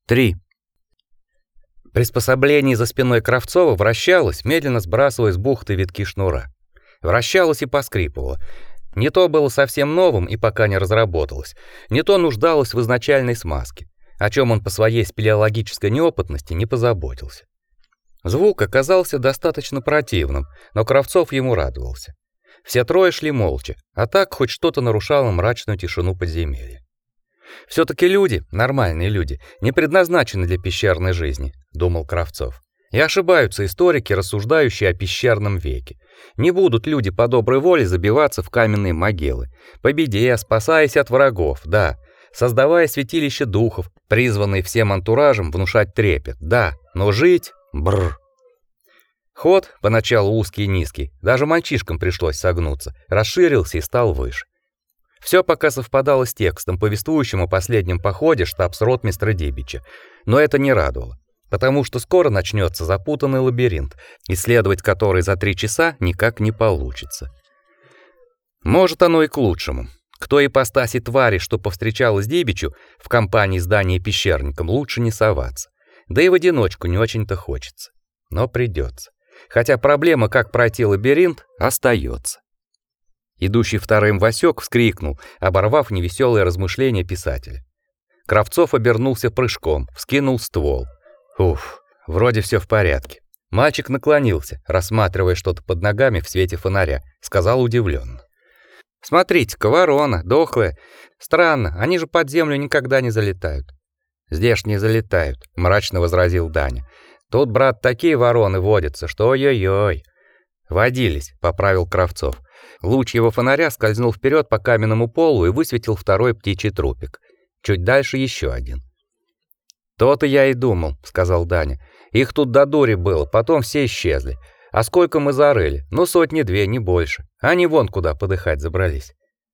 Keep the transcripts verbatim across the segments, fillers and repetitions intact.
Три. Приспособление за спиной Кравцова вращалось, медленно сбрасывая с бухты витки шнура. Вращалось и поскрипывало. Не то было совсем новым и пока не разработалось, не то нуждалось в изначальной смазке, о чем он по своей спелеологической неопытности не позаботился. Звук оказался достаточно противным, но Кравцов ему радовался. Все трое шли молча, а так хоть что-то нарушало мрачную тишину подземелья. Все-таки люди, нормальные люди, не предназначены для пещерной жизни, думал Кравцов. И ошибаются историки, рассуждающие о пещерном веке. Не будут люди по доброй воле забиваться в каменные могилы, по беде, спасаясь от врагов, да, создавая святилища духов, призванные всем антуражем внушать трепет, да, но жить — бррр. Ход, поначалу узкий и низкий, даже мальчишкам пришлось согнуться, расширился и стал выше. Все пока совпадало с текстом, повествующим о последнем походе штабс-ротмистра Дибича, но это не радовало, потому что скоро начнется запутанный лабиринт, исследовать который за три часа никак не получится. Может, оно и к лучшему. К той ипостаси твари, что повстречалась Дибичу, в компании здания пещерником лучше не соваться. Да и в одиночку не очень-то хочется. Но придется. Хотя проблема, как пройти лабиринт, остается. Идущий вторым Васек вскрикнул, оборвав невеселое размышление писателя. Кравцов обернулся прыжком, вскинул ствол. Уф, вроде все в порядке. Мальчик наклонился, рассматривая что-то под ногами в свете фонаря, сказал удивленно: «Смотрите-ка, ворона, дохлая. Странно, они же под землю никогда не залетают». «Здесь не залетают», — мрачно возразил Даня. «Тут, брат, такие вороны водятся, что ой-ой-ой». «Водились», — поправил Кравцов. Луч его фонаря скользнул вперед по каменному полу и высветил второй птичий трупик. Чуть дальше еще один. «То-то я и думал», — сказал Даня. «Их тут до дури было, потом все исчезли. А сколько мы зарыли? Ну, сотни-две, не больше. Они вон куда подыхать забрались».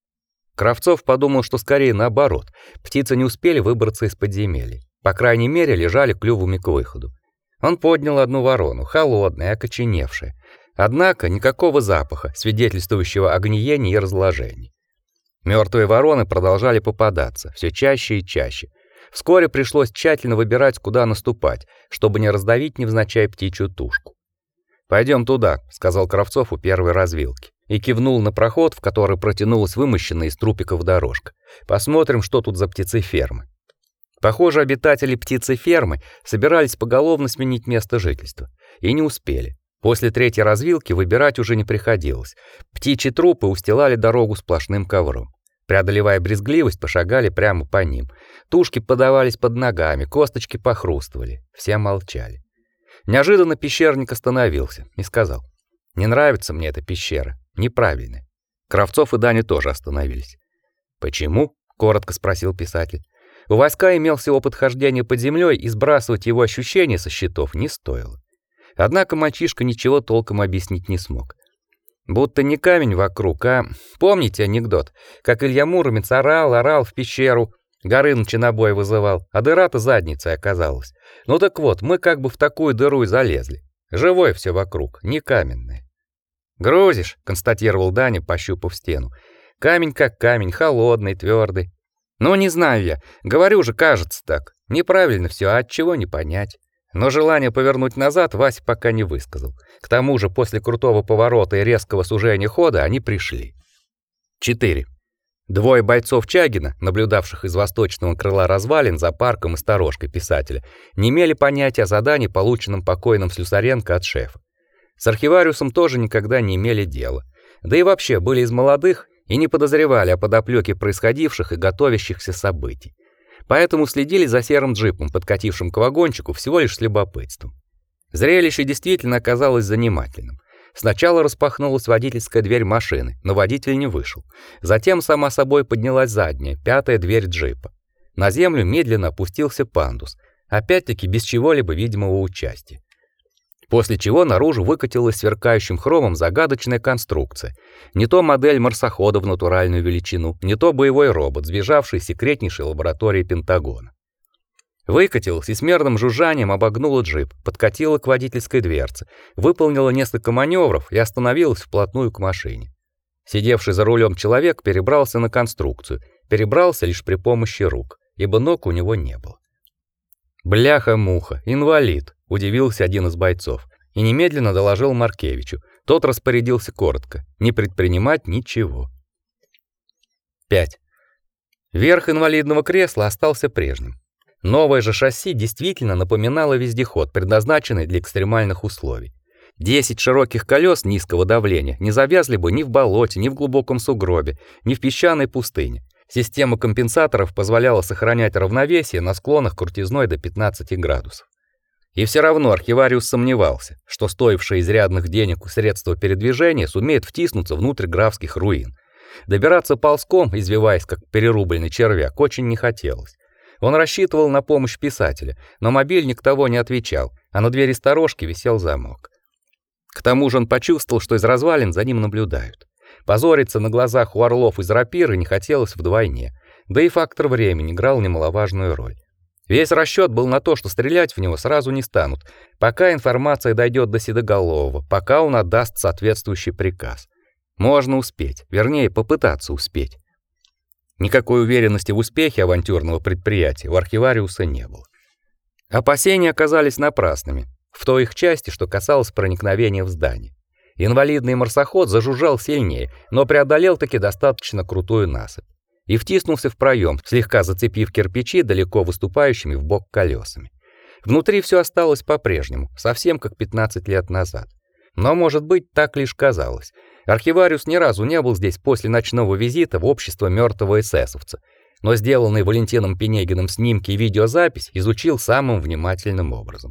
Кравцов подумал, что скорее наоборот. Птицы не успели выбраться из подземелья. По крайней мере, лежали клювами к выходу. Он поднял одну ворону, холодная, окоченевшая. Однако никакого запаха, свидетельствующего о гниении и разложении. Мертвые вороны продолжали попадаться, все чаще и чаще. Вскоре пришлось тщательно выбирать, куда наступать, чтобы не раздавить невзначай птичью тушку. «Пойдем туда», — сказал Кравцов у первой развилки, и кивнул на проход, в который протянулась вымощенная из трупиков дорожка. «Посмотрим, что тут за птицефермы». Похоже, обитатели птицефермы собирались поголовно сменить место жительства. И не успели. После третьей развилки выбирать уже не приходилось. Птичьи трупы устилали дорогу сплошным ковром. Преодолевая брезгливость, пошагали прямо по ним. Тушки подавались под ногами, косточки похрустывали. Все молчали. Неожиданно пещерник остановился и сказал: «Не нравится мне эта пещера, неправильная». Кравцов и Даня тоже остановились. «Почему?» — коротко спросил писатель. У Васька имелся опыт хождения под землей, и сбрасывать его ощущения со счетов не стоило. Однако мальчишка ничего толком объяснить не смог. Будто не камень вокруг, а... Помните анекдот, как Илья Муромец орал, орал в пещеру, Горыныча на бой вызывал, а дыра-то задницей оказалась. Ну так вот, мы как бы в такую дыру и залезли. Живое все вокруг, не каменное. «Грузишь», — констатировал Даня, пощупав стену. «Камень как камень, холодный, твердый. Ну, не знаю я, говорю же, кажется так. Неправильно все, а от чего не понять». Но желание повернуть назад Вася пока не высказал. К тому же после крутого поворота и резкого сужения хода они пришли. Четыре. Двое бойцов Чагина, наблюдавших из восточного крыла развалин за парком и сторожкой писателя, не имели понятия о задании, полученном покойным Слюсаренко от шефа. С архивариусом тоже никогда не имели дела. Да и вообще были из молодых и не подозревали о подоплеке происходивших и готовящихся событий. Поэтому следили за серым джипом, подкатившим к вагончику, всего лишь с любопытством. Зрелище действительно оказалось занимательным. Сначала распахнулась водительская дверь машины, но водитель не вышел. Затем сама собой поднялась задняя, пятая дверь джипа. На землю медленно опустился пандус, опять-таки без чего-либо видимого участия. После чего наружу выкатилась сверкающим хромом загадочная конструкция. Не то модель марсохода в натуральную величину, не то боевой робот, сбежавший из секретнейшей лаборатории Пентагона. Выкатилась и с мерным жужжанием обогнула джип, подкатила к водительской дверце, выполнила несколько маневров и остановилась вплотную к машине. Сидевший за рулем человек перебрался на конструкцию, перебрался лишь при помощи рук, ибо ног у него не было. Бляха-муха, инвалид, удивился один из бойцов и немедленно доложил Маркевичу. Тот распорядился коротко: не предпринимать ничего. пять. Верх инвалидного кресла остался прежним. Новое же шасси действительно напоминало вездеход, предназначенный для экстремальных условий. Десять широких колес низкого давления не завязли бы ни в болоте, ни в глубоком сугробе, ни в песчаной пустыне. Система компенсаторов позволяла сохранять равновесие на склонах крутизной до пятнадцати градусов. И все равно архивариус сомневался, что стоившее изрядных денег средство передвижения сумеет втиснуться внутрь графских руин. Добираться ползком, извиваясь как перерубленный червяк, очень не хотелось. Он рассчитывал на помощь писателя, но мобильник того не отвечал, а на двери сторожки висел замок. К тому же он почувствовал, что из развалин за ним наблюдают. Позориться на глазах у орлов из рапиры не хотелось вдвойне, да и фактор времени играл немаловажную роль. Весь расчёт был на то, что стрелять в него сразу не станут, пока информация дойдёт до Седоголового, пока он отдаст соответствующий приказ. Можно успеть, вернее, попытаться успеть. Никакой уверенности в успехе авантюрного предприятия у архивариуса не было. Опасения оказались напрасными, в той их части, что касалось проникновения в здание. Инвалидный марсоход зажужжал сильнее, но преодолел таки достаточно крутую насыпь и втиснулся в проем, слегка зацепив кирпичи далеко выступающими вбок колесами. Внутри все осталось по-прежнему, совсем как пятнадцать лет назад. Но, может быть, так лишь казалось. Архивариус ни разу не был здесь после ночного визита в общество мертвого эсэсовца, но сделанные Валентином Пенегиным снимки и видеозапись изучил самым внимательным образом.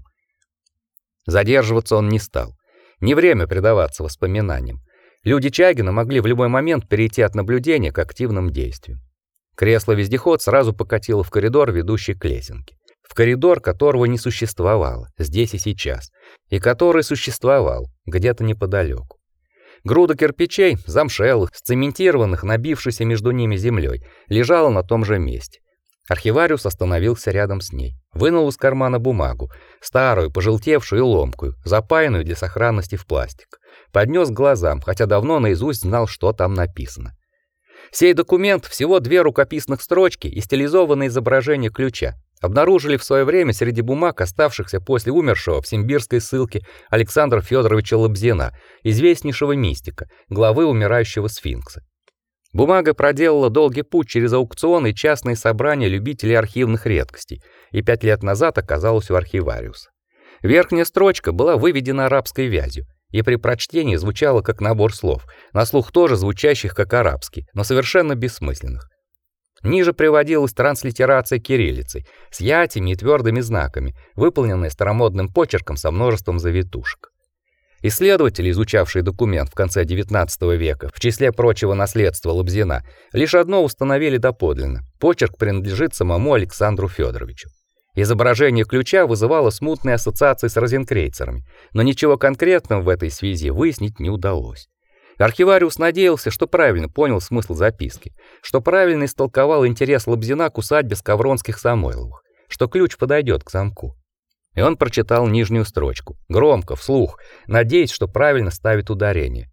Задерживаться он не стал. Не время предаваться воспоминаниям. Люди Чагина могли в любой момент перейти от наблюдения к активным действиям. Кресло-вездеход сразу покатило в коридор, ведущий к лесенке. В коридор, которого не существовало здесь и сейчас, и который существовал где-то неподалеку. Груда кирпичей, замшелых, сцементированных, набившейся между ними землей, лежала на том же месте. Архивариус остановился рядом с ней, вынул из кармана бумагу, старую, пожелтевшую и ломкую, запаянную для сохранности в пластик. Поднес к глазам, хотя давно наизусть знал, что там написано. Сей документ, всего две рукописных строчки и стилизованное изображение ключа, обнаружили в свое время среди бумаг, оставшихся после умершего в симбирской ссылке Александра Федоровича Лобзина, известнейшего мистика, главы умирающего сфинкса. Бумага проделала долгий путь через аукционы и частные собрания любителей архивных редкостей, и пять лет назад оказалась у архивариуса. Верхняя строчка была выведена арабской вязью, и при прочтении звучала как набор слов, на слух тоже звучащих как арабский, но совершенно бессмысленных. Ниже приводилась транслитерация кириллицей с ятями и твердыми знаками, выполненная старомодным почерком со множеством завитушек. Исследователи, изучавшие документ в конце девятнадцатого века, в числе прочего наследства Лобзина, лишь одно установили доподлинно: почерк принадлежит самому Александру Федоровичу. Изображение ключа вызывало смутные ассоциации с розенкрейцерами, но ничего конкретного в этой связи выяснить не удалось. Архивариус надеялся, что правильно понял смысл записки, что правильно истолковал интерес Лобзина к усадьбе Скавронских-Самойловых, что ключ подойдет к замку. И он прочитал нижнюю строчку, громко, вслух, надеясь, что правильно ставит ударение.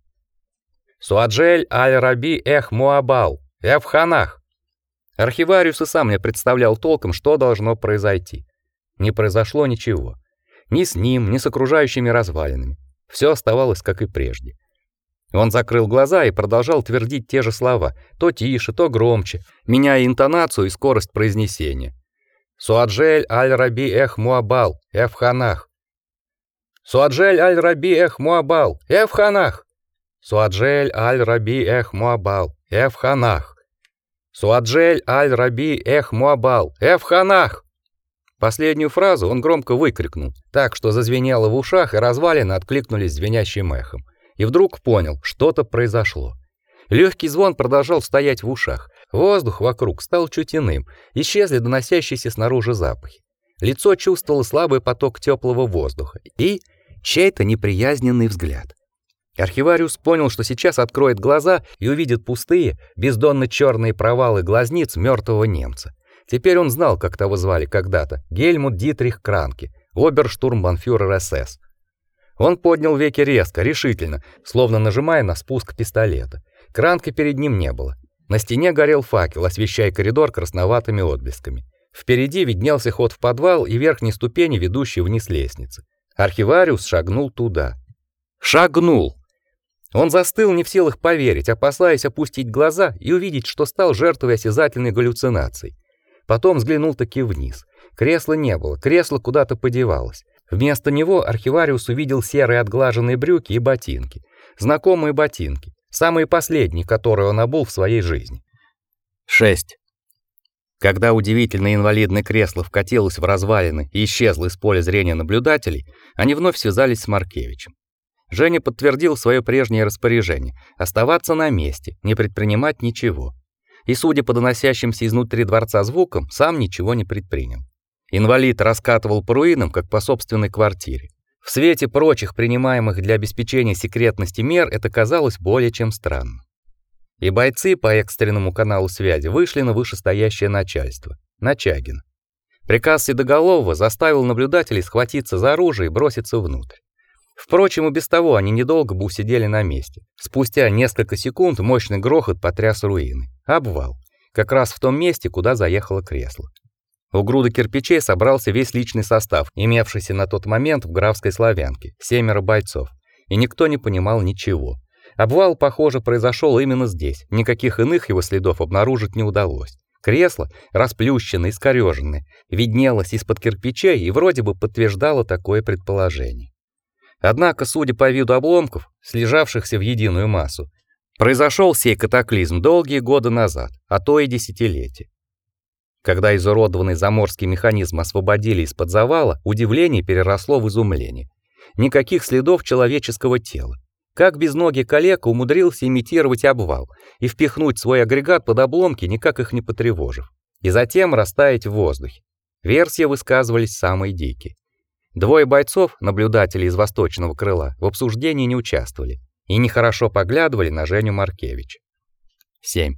«Суаджель аль-Раби эх Муабал, я в ханах». Архивариус и сам не представлял толком, что должно произойти. Не произошло ничего. Ни с ним, ни с окружающими развалинами. Все оставалось, как и прежде. Он закрыл глаза и продолжал твердить те же слова, то тише, то громче, меняя интонацию и скорость произнесения. «Суаджель аль-Раби эх Муабал, я в ханах». «Суаджель аль-Раби эх Муабал, я в ханах». «Суаджель аль-Раби эх Муабал, я в ханах». «Суаджель аль-Раби эх Муабал, я в ханах». Последнюю фразу он громко выкрикнул, так что зазвенело в ушах, и развалины откликнулись звенящим эхом. И вдруг понял, что-то произошло. Легкий звон продолжал стоять в ушах. Воздух вокруг стал чуть иным, исчезли доносящиеся снаружи запахи. Лицо чувствовало слабый поток теплого воздуха и чей-то неприязненный взгляд. Архивариус понял, что сейчас откроет глаза и увидит пустые, бездонно-черные провалы глазниц мертвого немца. Теперь он знал, как того звали когда-то: Гельмут Дитрих Кранке, оберштурмбанфюрер СС. Он поднял веки резко, решительно, словно нажимая на спуск пистолета. Кранки перед ним не было. На стене горел факел, освещая коридор красноватыми отблесками. Впереди виднелся ход в подвал и верхние ступени, ведущие вниз лестницы. Архивариус шагнул туда. Шагнул! Он застыл, не в силах поверить, опасаясь опустить глаза и увидеть, что стал жертвой осязательной галлюцинации. Потом взглянул таки вниз. Кресла не было, кресло куда-то подевалось. Вместо него архивариус увидел серые отглаженные брюки и ботинки. Знакомые ботинки, самые последние, которые он обул в своей жизни. шесть. Когда удивительное инвалидное кресло вкатилось в развалины и исчезло из поля зрения наблюдателей, они вновь связались с Маркевичем. Женя подтвердил свое прежнее распоряжение оставаться на месте, не предпринимать ничего. И, судя по доносящимся изнутри дворца звукам, сам ничего не предпринял. Инвалид раскатывал по руинам, как по собственной квартире. В свете прочих принимаемых для обеспечения секретности мер это казалось более чем странно. И бойцы по экстренному каналу связи вышли на вышестоящее начальство, на Чагина. Приказ Седоголового заставил наблюдателей схватиться за оружие и броситься внутрь. Впрочем, и без того они недолго бы усидели на месте. Спустя несколько секунд мощный грохот потряс руины. Обвал. Как раз в том месте, куда заехало кресло. У груды кирпичей собрался весь личный состав, имевшийся на тот момент в Графской Славянке, семеро бойцов. И никто не понимал ничего. Обвал, похоже, произошел именно здесь. Никаких иных его следов обнаружить не удалось. Кресло, расплющенное, искорёженное, виднелось из-под кирпичей и вроде бы подтверждало такое предположение. Однако, судя по виду обломков, слежавшихся в единую массу, произошел сей катаклизм долгие годы назад, а то и десятилетия. Когда изуродованный заморский механизм освободили из-под завала, удивление переросло в изумление. Никаких следов человеческого тела. Как безногий калека умудрился имитировать обвал и впихнуть свой агрегат под обломки, никак их не потревожив, и затем растаять в воздухе. Версии высказывались самые дикие. Двое бойцов, наблюдателей из восточного крыла, в обсуждении не участвовали и нехорошо поглядывали на Женю Маркевича. семь.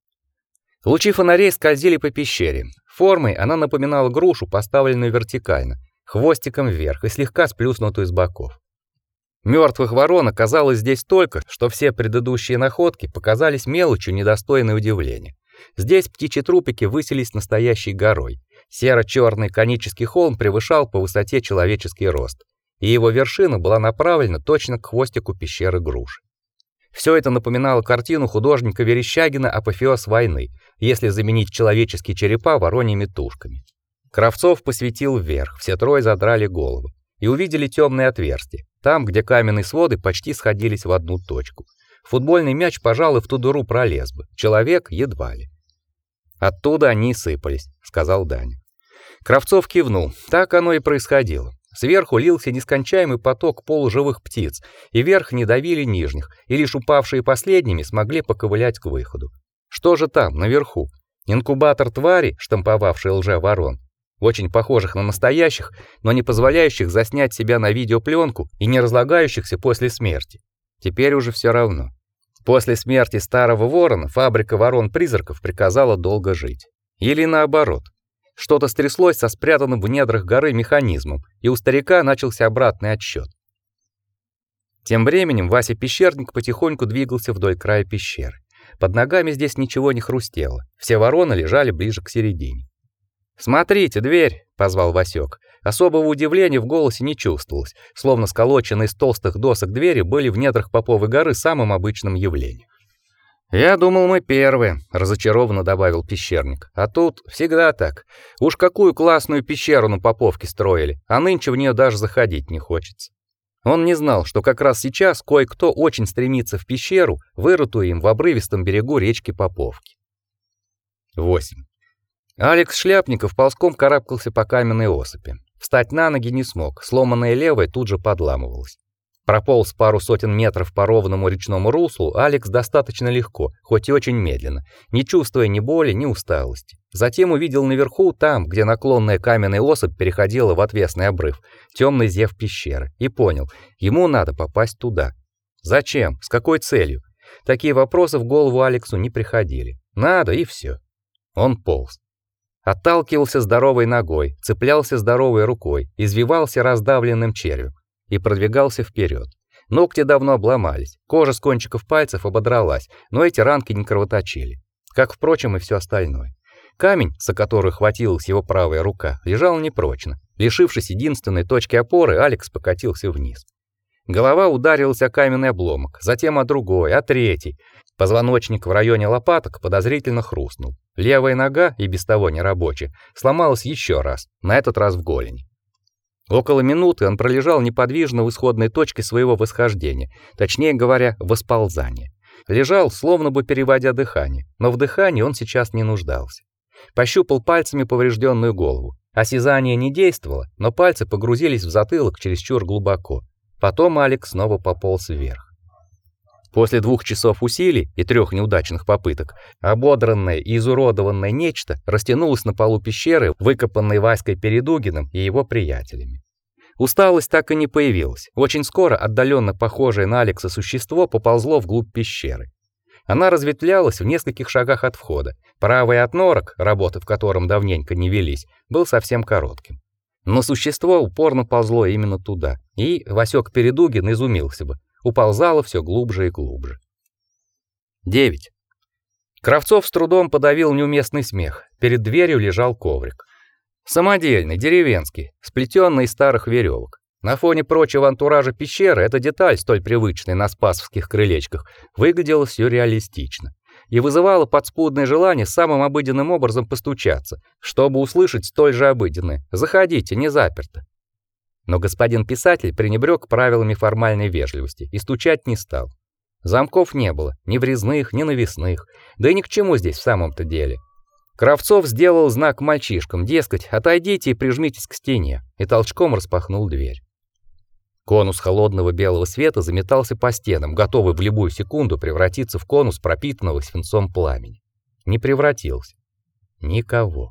Лучи фонарей скользили по пещере. Формой она напоминала грушу, поставленную вертикально, хвостиком вверх и слегка сплюснутую с боков. Мертвых ворон оказалось здесь столько, что все предыдущие находки показались мелочью, недостойной удивления. Здесь птичьи трупики высились настоящей горой. Серо-черный конический холм превышал по высоте человеческий рост, и его вершина была направлена точно к хвостику пещеры груши. Все это напоминало картину художника Верещагина «Апофеоз войны», если заменить человеческие черепа вороньими тушками. Кравцов посветил вверх, все трое задрали головы и увидели темное отверстие, там, где каменные своды почти сходились в одну точку. Футбольный мяч, пожалуй, в ту дыру пролез бы, человек едва ли. Оттуда они и сыпались, сказал Даня. Кравцов кивнул. Так оно и происходило. Сверху лился нескончаемый поток полуживых птиц, и верхние давили нижних, и лишь упавшие последними смогли поковылять к выходу. Что же там, наверху? Инкубатор твари, штамповавший лже-ворон, очень похожих на настоящих, но не позволяющих заснять себя на видеопленку и не разлагающихся после смерти. Теперь уже все равно. После смерти старого ворона фабрика ворон-призраков приказала долго жить. Или наоборот. Что-то стряслось со спрятанным в недрах горы механизмом, и у старика начался обратный отсчет. Тем временем Вася Пещерник потихоньку двигался вдоль края пещеры. Под ногами здесь ничего не хрустело. Все вороны лежали ближе к середине. «Смотрите, дверь!» — позвал Васек. Особого удивления в голосе не чувствовалось, словно сколоченные из толстых досок двери были в недрах Поповой горы самым обычным явлением. «Я думал, мы первые», — разочарованно добавил Пещерник. «А тут всегда так. Уж какую классную пещеру на Поповке строили, а нынче в нее даже заходить не хочется». Он не знал, что как раз сейчас кое-кто очень стремится в пещеру, вырытую им в обрывистом берегу речки Поповки. восемь. Алекс Шляпников ползком карабкался по каменной осыпи. Встать на ноги не смог, сломанная левая тут же подламывалась. Прополз пару сотен метров по ровному речному руслу Алекс достаточно легко, хоть и очень медленно, не чувствуя ни боли, ни усталости. Затем увидел наверху, там, где наклонная каменная осыпь переходила в отвесный обрыв, темный зев пещеры, и понял, ему надо попасть туда. Зачем? С какой целью? Такие вопросы в голову Алексу не приходили. Надо, и все. Он полз. Отталкивался здоровой ногой, цеплялся здоровой рукой, извивался раздавленным червем и продвигался вперед. Ногти давно обломались, кожа с кончиков пальцев ободралась, но эти ранки не кровоточили, как, впрочем, и все остальное. Камень, за который хватилась его правая рука, лежал непрочно. Лишившись единственной точки опоры, Алекс покатился вниз. Голова ударилась о каменный обломок, затем о другой, о третий. Позвоночник в районе лопаток подозрительно хрустнул. Левая нога, и без того нерабочая, сломалась еще раз, на этот раз в голени. Около минуты он пролежал неподвижно в исходной точке своего восхождения, точнее говоря, восползания. Лежал, словно бы переводя дыхание, но в дыхании он сейчас не нуждался. Пощупал пальцами поврежденную голову. Осязание не действовало, но пальцы погрузились в затылок чересчур глубоко. Потом Алекс снова пополз вверх. После двух часов усилий и трех неудачных попыток, ободранное и изуродованное нечто растянулось на полу пещеры, выкопанной Васькой Передугиным и его приятелями. Усталость так и не появилась. Очень скоро отдаленно похожее на Алекса существо поползло вглубь пещеры. Она разветвлялась в нескольких шагах от входа. Правый отнорок, работы в котором давненько не велись, был совсем коротким. Но существо упорно ползло именно туда, и Васек Передугин изумился бы. Уползало все глубже и глубже. девять. Кравцов с трудом подавил неуместный смех. Перед дверью лежал коврик. Самодельный, деревенский, сплетенный из старых веревок. На фоне прочего антуража пещеры эта деталь, столь привычная на спасовских крылечках, выглядела сюрреалистично и вызывала подспудное желание самым обыденным образом постучаться, чтобы услышать столь же обыденное: «Заходите, не заперто». Но господин писатель пренебрег правилами формальной вежливости и стучать не стал. Замков не было, ни врезных, ни навесных, да и ни к чему здесь в самом-то деле. Кравцов сделал знак мальчишкам, дескать, отойдите и прижмитесь к стене, и толчком распахнул дверь. Конус холодного белого света заметался по стенам, готовый в любую секунду превратиться в конус пропитанного свинцом пламени. Не превратился. Никого.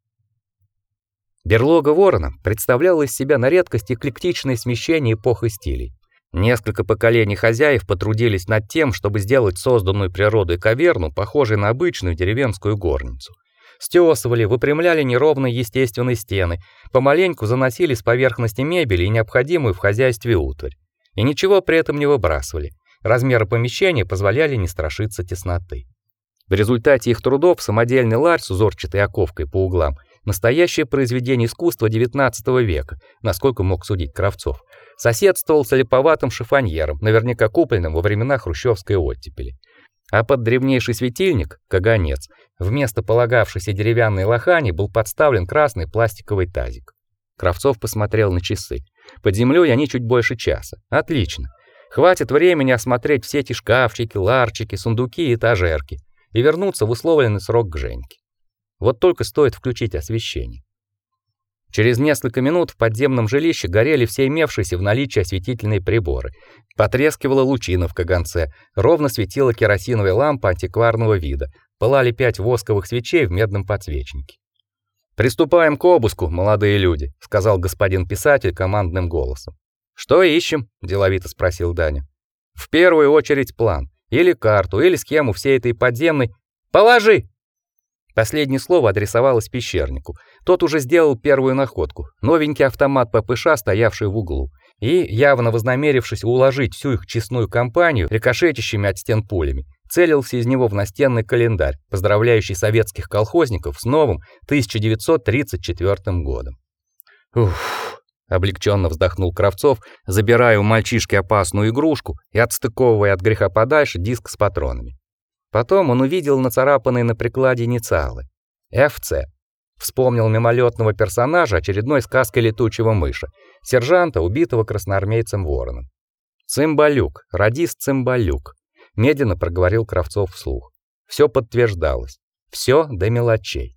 Берлога Ворона представляла из себя на редкость эклектичное смещение эпох и стилей. Несколько поколений хозяев потрудились над тем, чтобы сделать созданную природой каверну похожей на обычную деревенскую горницу. Стесывали, выпрямляли неровные естественные стены, помаленьку заносили с поверхности мебели и необходимую в хозяйстве утварь. И ничего при этом не выбрасывали. Размеры помещения позволяли не страшиться тесноты. В результате их трудов самодельный ларь с узорчатой оковкой по углам — настоящее произведение искусства девятнадцатого века, насколько мог судить Кравцов, соседствовал с липоватым шифоньером, наверняка купленным во времена хрущевской оттепели. А под древнейший светильник, каганец, вместо полагавшейся деревянной лохани был подставлен красный пластиковый тазик. Кравцов посмотрел на часы. Под землей они чуть больше часа. Отлично. Хватит времени осмотреть все эти шкафчики, ларчики, сундуки и этажерки и вернуться в условленный срок к Женьке. Вот только стоит включить освещение. Через несколько минут в подземном жилище горели все имевшиеся в наличии осветительные приборы. Потрескивала лучина в каганце, ровно светила керосиновая лампа антикварного вида, пылали пять восковых свечей в медном подсвечнике. «Приступаем к обыску, молодые люди», — сказал господин писатель командным голосом. «Что ищем?» — деловито спросил Даня. «В первую очередь план, или карту, или схему всей этой подземной...» «Положи!» Последнее слово адресовалось пещернику. Тот уже сделал первую находку. Новенький автомат ППШ, стоявший в углу, и, явно вознамерившись уложить всю их честную компанию рикошетящими от стен пулями, целился из него в настенный календарь, поздравляющий советских колхозников с новым тысяча девятьсот тридцать четвёртым годом. Уф, облегченно вздохнул Кравцов, забирая у мальчишки опасную игрушку и отстыковывая от греха подальше диск с патронами. Потом он увидел нацарапанные на прикладе инициалы эф цэ. Вспомнил мимолетного персонажа очередной сказки летучего мыша, сержанта, убитого красноармейцем Вороном. Цымбалюк, радист Цымбалюк, медленно проговорил Кравцов вслух. Все подтверждалось, все до мелочей.